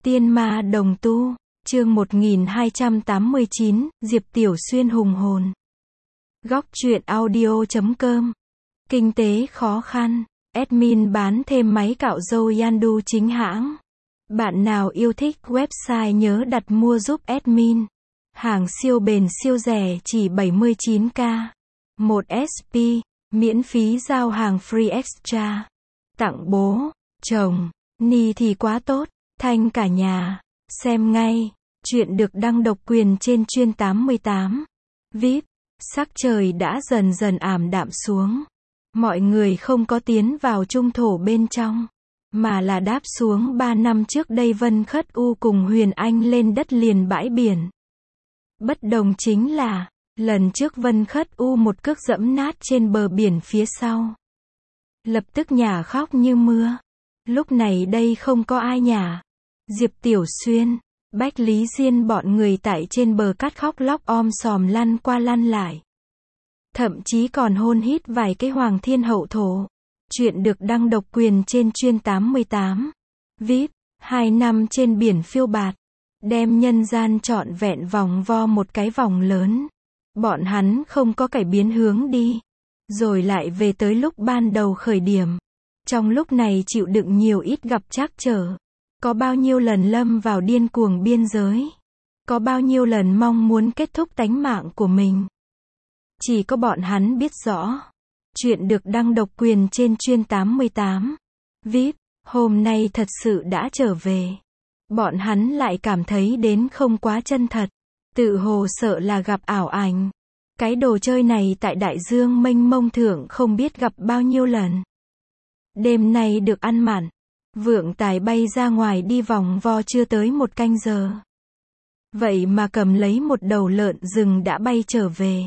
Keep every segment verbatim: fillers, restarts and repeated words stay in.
Tiên ma đồng tu, chương một nghìn hai trăm tám mươi chín, Diệp Tiểu Xuyên hùng hồn. Góc truyện audio chấm com. Kinh tế khó khăn, admin bán thêm máy cạo râu Yandu chính hãng. Bạn nào yêu thích website nhớ đặt mua giúp admin. Hàng siêu bền siêu rẻ chỉ bảy mươi chín k. một ét pê, miễn phí giao hàng free extra. Tặng bố, chồng, ni thì quá tốt, thanh cả nhà. Xem ngay, chuyện được đăng độc quyền trên chuyên tám mươi tám. vê i pê, sắc trời đã dần dần ảm đạm xuống. Mọi người không có tiến vào trung thổ bên trong, mà là đáp xuống ba năm trước đây Vân Khất U cùng Huyền Anh lên đất liền bãi biển. Bất đồng chính là, lần trước Vân Khất U một cước dẫm nát trên bờ biển phía sau. Lập tức nhả khóc như mưa. Lúc này đây không có ai nhả. Diệp Tiểu Xuyên, Bách Lý Diên bọn người tại trên bờ cát khóc lóc om sòm lăn qua lăn lại. Thậm chí còn hôn hít vài cái hoàng thiên hậu thổ. Chuyện được đăng độc quyền trên chuyên tám mươi tám. vê i pê, hai năm trên biển phiêu bạt. Đem nhân gian trọn vẹn vòng vo một cái vòng lớn. Bọn hắn không có cải biến hướng đi. Rồi lại về tới lúc ban đầu khởi điểm. Trong lúc này chịu đựng nhiều ít gặp trắc trở. Có bao nhiêu lần lâm vào điên cuồng biên giới. Có bao nhiêu lần mong muốn kết thúc tánh mạng của mình. Chỉ có bọn hắn biết rõ. Chuyện được đăng độc quyền trên chuyên tám mươi tám. vê i pê, hôm nay thật sự đã trở về. Bọn hắn lại cảm thấy đến không quá chân thật. Tự hồ sợ là gặp ảo ảnh. Cái đồ chơi này tại đại dương mênh mông thượng không biết gặp bao nhiêu lần. Đêm nay được ăn mặn. Vượng Tài bay ra ngoài đi vòng vo chưa tới một canh giờ. Vậy mà cầm lấy một đầu lợn rừng đã bay trở về.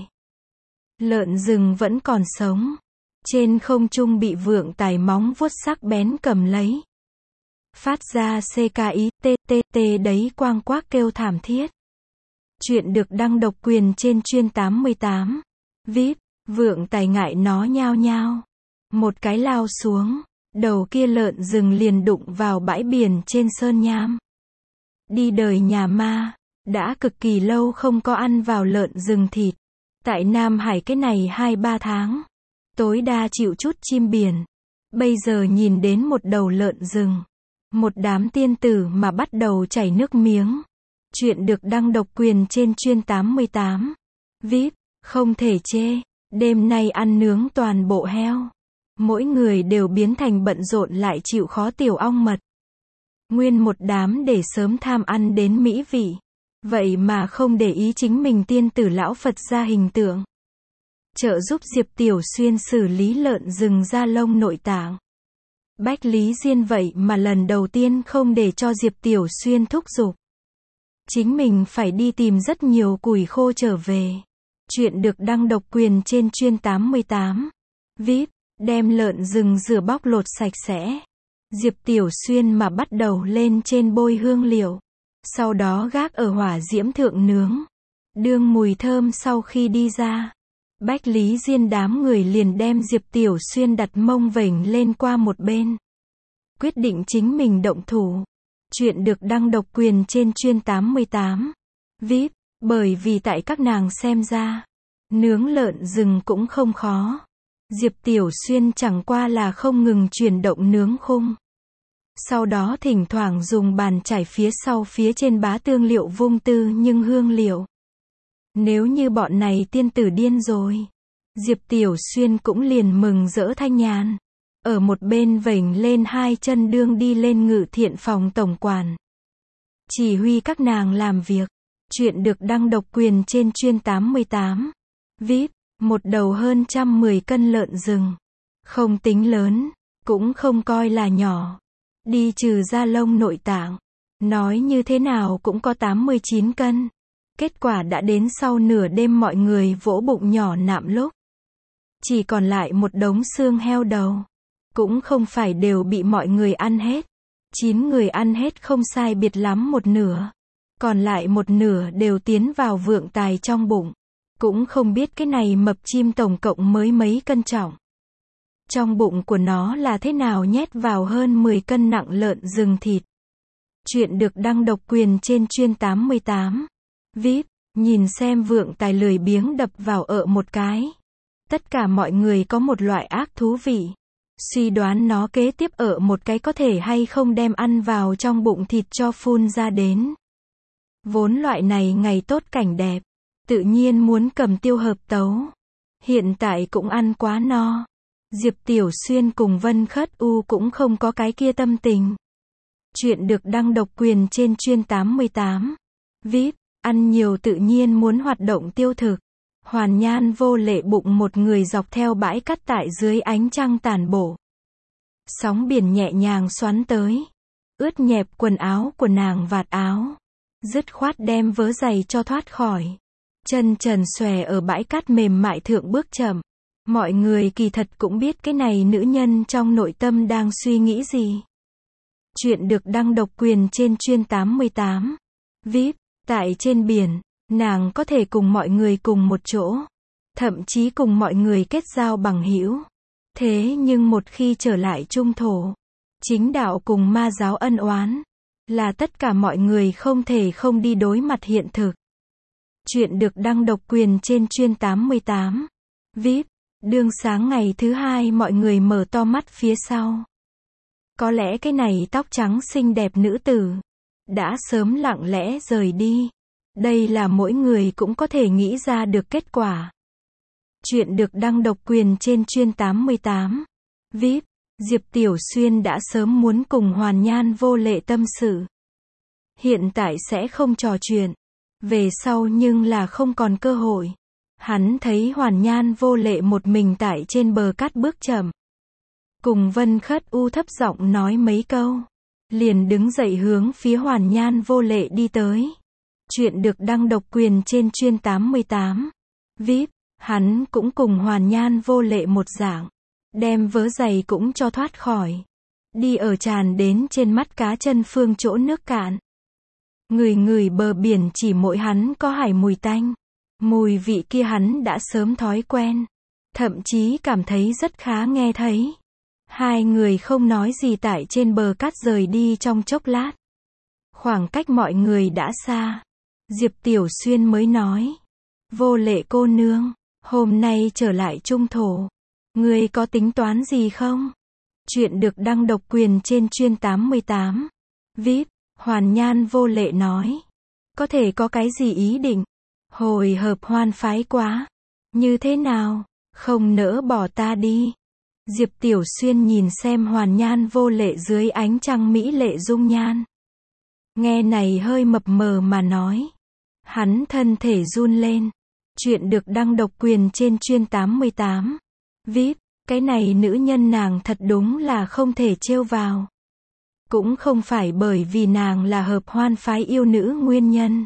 Lợn rừng vẫn còn sống. Trên không trung bị Vượng Tài móng vuốt sắc bén cầm lấy. Phát ra xê ca i tê tê tê đấy quang quác kêu thảm thiết. Chuyện được đăng độc quyền trên chuyên tám mươi tám. vê i pê, Vượng Tài ngại nó nhao nhao. Một cái lao xuống. Đầu kia lợn rừng liền đụng vào bãi biển trên Sơn Nham. Đi đời nhà ma. Đã cực kỳ lâu không có ăn vào lợn rừng thịt. Tại Nam Hải cái này hai ba tháng. Tối đa chịu chút chim biển. Bây giờ nhìn đến một đầu lợn rừng. Một đám tiên tử mà bắt đầu chảy nước miếng. Chuyện được đăng độc quyền trên chuyên tám mươi tám. vê i pê, không thể chê. Đêm nay ăn nướng toàn bộ heo. Mỗi người đều biến thành bận rộn lại chịu khó tiểu ong mật. Nguyên một đám để sớm tham ăn đến mỹ vị. Vậy mà không để ý chính mình tiên tử lão Phật ra hình tượng. Trợ giúp Diệp Tiểu Xuyên xử lý lợn rừng da lông nội tạng. Bách Lý Diên vậy mà lần đầu tiên không để cho Diệp Tiểu Xuyên thúc giục. Chính mình phải đi tìm rất nhiều củi khô trở về. Chuyện được đăng độc quyền trên chuyên tám mươi tám. vê i pê, đem lợn rừng rửa bóc lột sạch sẽ. Diệp Tiểu Xuyên mà bắt đầu lên trên bôi hương liệu. Sau đó gác ở hỏa diễm thượng nướng. Đương mùi thơm sau khi đi ra. Bách Lý Diên đám người liền đem Diệp Tiểu Xuyên đặt mông vểnh lên qua một bên. Quyết định chính mình động thủ. Chuyện được đăng độc quyền trên chuyên tám mươi tám. vê i pê, bởi vì tại các nàng xem ra. Nướng lợn rừng cũng không khó. Diệp Tiểu Xuyên chẳng qua là không ngừng chuyển động nướng khung. Sau đó thỉnh thoảng dùng bàn chải phía sau phía trên bá tương liệu vung tư nhưng hương liệu. Nếu như bọn này tiên tử điên rồi. Diệp Tiểu Xuyên cũng liền mừng rỡ thanh nhàn. Ở một bên vểnh lên hai chân đương đi lên ngự thiện phòng tổng quản. Chỉ huy các nàng làm việc. Chuyện được đăng độc quyền trên chuyên tám mươi tám. vê i pê, một đầu hơn trăm mười cân lợn rừng. Không tính lớn, cũng không coi là nhỏ. Đi trừ da lông nội tạng. Nói như thế nào cũng có tám mươi chín cân. Kết quả đã đến sau nửa đêm mọi người vỗ bụng nhỏ nạm lúc. Chỉ còn lại một đống xương heo đầu. Cũng không phải đều bị mọi người ăn hết. Chín người ăn hết không sai biệt lắm một nửa. Còn lại một nửa đều tiến vào Vượng Tài trong bụng. Cũng không biết cái này mập chim tổng cộng mới mấy cân trọng. Trong bụng của nó là thế nào nhét vào hơn mười cân nặng lợn rừng thịt. Chuyện được đăng độc quyền trên chuyên tám mươi tám. vê i pê, nhìn xem vượng tài lười biếng đập vào ợ một cái. Tất cả mọi người có một loại ác thú vị. Suy đoán nó kế tiếp ợ một cái có thể hay không đem ăn vào trong bụng thịt cho phun ra đến. Vốn loại này ngày tốt cảnh đẹp. Tự nhiên muốn cầm tiêu hợp tấu. Hiện tại cũng ăn quá no. Diệp Tiểu Xuyên cùng Vân Khất U cũng không có cái kia tâm tình. Chuyện được đăng độc quyền trên chuyên tám mươi tám. vê i pê, ăn nhiều tự nhiên muốn hoạt động tiêu thực. Hoàn Nhan vô lệ bụng một người dọc theo bãi cát tại dưới ánh trăng tàn bổ. Sóng biển nhẹ nhàng xoắn tới. Ướt nhẹp quần áo của nàng vạt áo. Dứt khoát đem vớ giày cho thoát khỏi. Chân trần xòe ở bãi cát mềm mại thượng bước chậm. Mọi người kỳ thật cũng biết cái này nữ nhân trong nội tâm đang suy nghĩ gì. Chuyện được đăng độc quyền trên chuyên tám mươi tám. vê i pê, tại trên biển, nàng có thể cùng mọi người cùng một chỗ. Thậm chí cùng mọi người kết giao bằng hữu. Thế nhưng một khi trở lại trung thổ, chính đạo cùng ma giáo ân oán, là tất cả mọi người không thể không đi đối mặt hiện thực. Chuyện được đăng độc quyền trên chuyên tám mươi tám. vê i pê, đương sáng ngày thứ hai mọi người mở to mắt phía sau. Có lẽ cái này tóc trắng xinh đẹp nữ tử đã sớm lặng lẽ rời đi. Đây là mỗi người cũng có thể nghĩ ra được kết quả. Chuyện được đăng độc quyền trên chuyên tám mươi tám. vê i pê, Diệp Tiểu Xuyên đã sớm muốn cùng Hoàn Nhan vô lệ tâm sự. Hiện tại sẽ không trò chuyện. Về sau nhưng là không còn cơ hội. Hắn thấy Hoàn Nhan vô lệ một mình tại trên bờ cát bước chậm. Cùng Vân Khất U thấp giọng nói mấy câu. Liền đứng dậy hướng phía Hoàn Nhan vô lệ đi tới. Chuyện được đăng độc quyền trên chuyên tám mươi tám. vê i pê, hắn cũng cùng Hoàn Nhan vô lệ một dạng. Đem vớ giày cũng cho thoát khỏi. Đi ở tràn đến trên mắt cá chân phương chỗ nước cạn. Người người bờ biển chỉ mỗi hắn có hải mùi tanh. Mùi vị kia hắn đã sớm thói quen. Thậm chí cảm thấy rất khá nghe thấy. Hai người không nói gì tại trên bờ cát rời đi trong chốc lát. Khoảng cách mọi người đã xa. Diệp Tiểu Xuyên mới nói. Vô lệ cô nương, hôm nay trở lại trung thổ. Ngươi có tính toán gì không? Chuyện được đăng độc quyền trên chuyên tám mươi tám. vê i pê, Hoàn Nhan vô lệ nói. Có thể có cái gì ý định? Hồi hợp hoan phái quá. Như thế nào? Không nỡ bỏ ta đi. Diệp Tiểu Xuyên nhìn xem Hoàn Nhan vô lệ dưới ánh trăng mỹ lệ dung nhan. Nghe này hơi mập mờ mà nói. Hắn thân thể run lên. Chuyện được đăng độc quyền trên chuyên tám mươi tám. vê i pê, cái này nữ nhân nàng thật đúng là không thể trêu vào. Cũng không phải bởi vì nàng là hợp hoan phái yêu nữ nguyên nhân.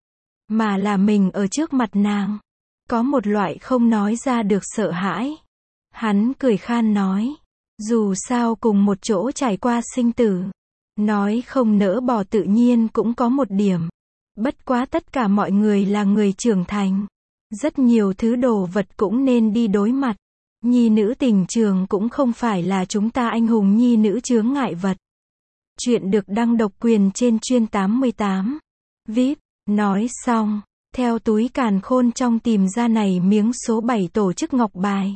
Mà là mình ở trước mặt nàng. Có một loại không nói ra được sợ hãi. Hắn cười khan nói. Dù sao cùng một chỗ trải qua sinh tử. Nói không nỡ bỏ tự nhiên cũng có một điểm. Bất quá tất cả mọi người là người trưởng thành. Rất nhiều thứ đồ vật cũng nên đi đối mặt. Nhi nữ tình trường cũng không phải là chúng ta anh hùng nhi nữ chướng ngại vật. Chuyện được đăng độc quyền trên chuyên tám mươi tám. vê i pê, nói xong, theo túi càn khôn trong tìm ra này miếng số bảy tổ chức ngọc bài.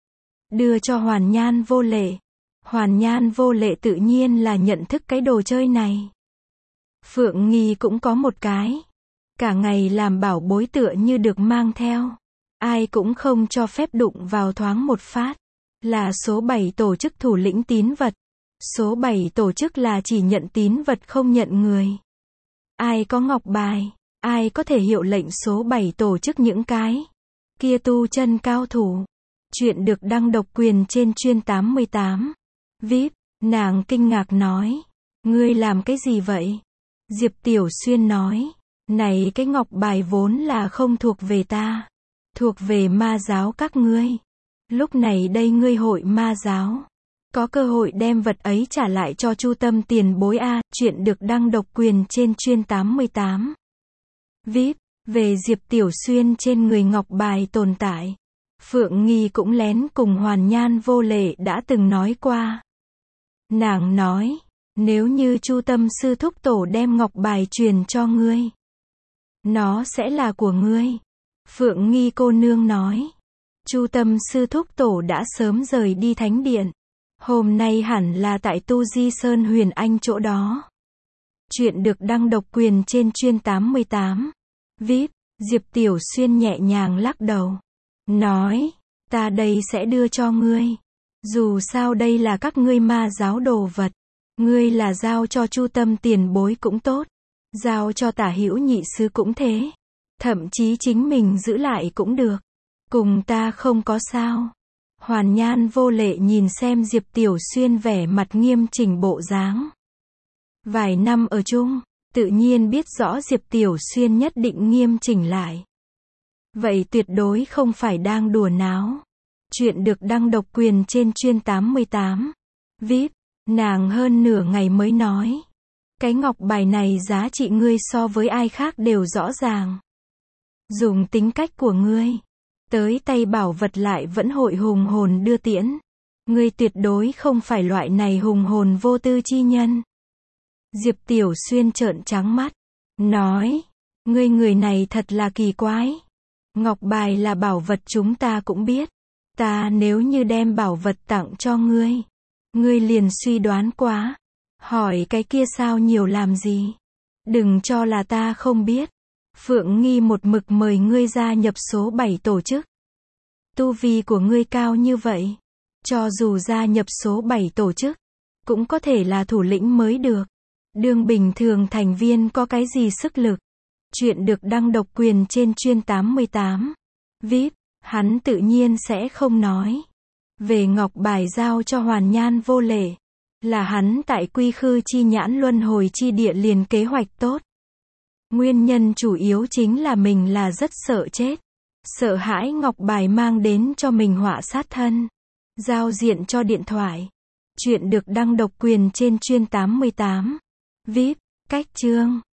Đưa cho Hoàn Nhan vô lệ. Hoàn Nhan vô lệ tự nhiên là nhận thức cái đồ chơi này. Phượng Nghi cũng có một cái. Cả ngày làm bảo bối tựa như được mang theo. Ai cũng không cho phép đụng vào thoáng một phát. Là số bảy tổ chức thủ lĩnh tín vật. Số bảy tổ chức là chỉ nhận tín vật không nhận người. Ai có ngọc bài, ai có thể hiệu lệnh số bảy tổ chức những cái kia tu chân cao thủ. Chuyện được đăng độc quyền trên chuyên tám mươi tám. vê i pê, nàng kinh ngạc nói. Ngươi làm cái gì vậy? Diệp Tiểu Xuyên nói. Này cái ngọc bài vốn là không thuộc về ta. Thuộc về ma giáo các ngươi. Lúc này đây ngươi hội ma giáo. Có cơ hội đem vật ấy trả lại cho Chu Tâm tiền bối a. Chuyện được đăng độc quyền trên chuyên tám mươi tám. vê i pê, về Diệp Tiểu Xuyên trên người ngọc bài tồn tại. Phượng Nghi cũng lén cùng Hoàn Nhan vô lệ đã từng nói qua. Nàng nói, Nếu như Chu Tâm sư thúc tổ đem ngọc bài truyền cho ngươi, nó sẽ là của ngươi. Phượng Nghi cô nương nói. Chu Tâm sư thúc tổ đã sớm rời đi thánh điện. Hôm nay hẳn là tại Tu Di Sơn Huyền Anh chỗ đó. Chuyện được đăng độc quyền trên chuyên tám mươi tám. vê i pê, Diệp Tiểu Xuyên nhẹ nhàng lắc đầu. Nói, ta đây sẽ đưa cho ngươi. Dù sao đây là các ngươi ma giáo đồ vật. Ngươi là giao cho Chu Tâm tiền bối cũng tốt. Giao cho Tả Hữu nhị sư cũng thế. Thậm chí chính mình giữ lại cũng được. Cùng ta không có sao. Hoàn Nhan vô lệ nhìn xem Diệp Tiểu Xuyên vẻ mặt nghiêm chỉnh bộ dáng. Vài năm ở chung, tự nhiên biết rõ Diệp Tiểu Xuyên nhất định nghiêm chỉnh lại. Vậy tuyệt đối không phải đang đùa náo. Chuyện được đăng độc quyền trên chuyên tám mươi tám. vê i pê, nàng hơn nửa ngày mới nói. Cái ngọc bài này giá trị ngươi so với ai khác đều rõ ràng. Dùng tính cách của ngươi, tới tay bảo vật lại vẫn hội hùng hồn đưa tiễn. Ngươi tuyệt đối không phải loại này hùng hồn vô tư chi nhân. Diệp Tiểu Xuyên trợn trắng mắt. Nói, ngươi người này thật là kỳ quái. Ngọc bài là bảo vật chúng ta cũng biết. Ta nếu như đem bảo vật tặng cho ngươi, ngươi liền suy đoán quá. Hỏi cái kia sao nhiều làm gì? Đừng cho là ta không biết. Phượng Nghi một mực mời ngươi gia nhập số bảy tổ chức. Tu vi của ngươi cao như vậy, cho dù gia nhập số bảy tổ chức, cũng có thể là thủ lĩnh mới được. Đương bình thường thành viên có cái gì sức lực. Chuyện được đăng độc quyền trên chuyên tám mươi tám. vê i pê, hắn tự nhiên sẽ không nói. Về ngọc bài giao cho Hoàn Nhan vô lệ, là hắn tại Quy Khư chi nhãn luân hồi chi địa liền kế hoạch tốt. Nguyên nhân chủ yếu chính là mình là rất sợ chết. Sợ hãi ngọc bài mang đến cho mình họa sát thân. Giao diện cho điện thoại. Chuyện được đăng độc quyền trên chuyên tám mươi tám. vê i pê, cách chương.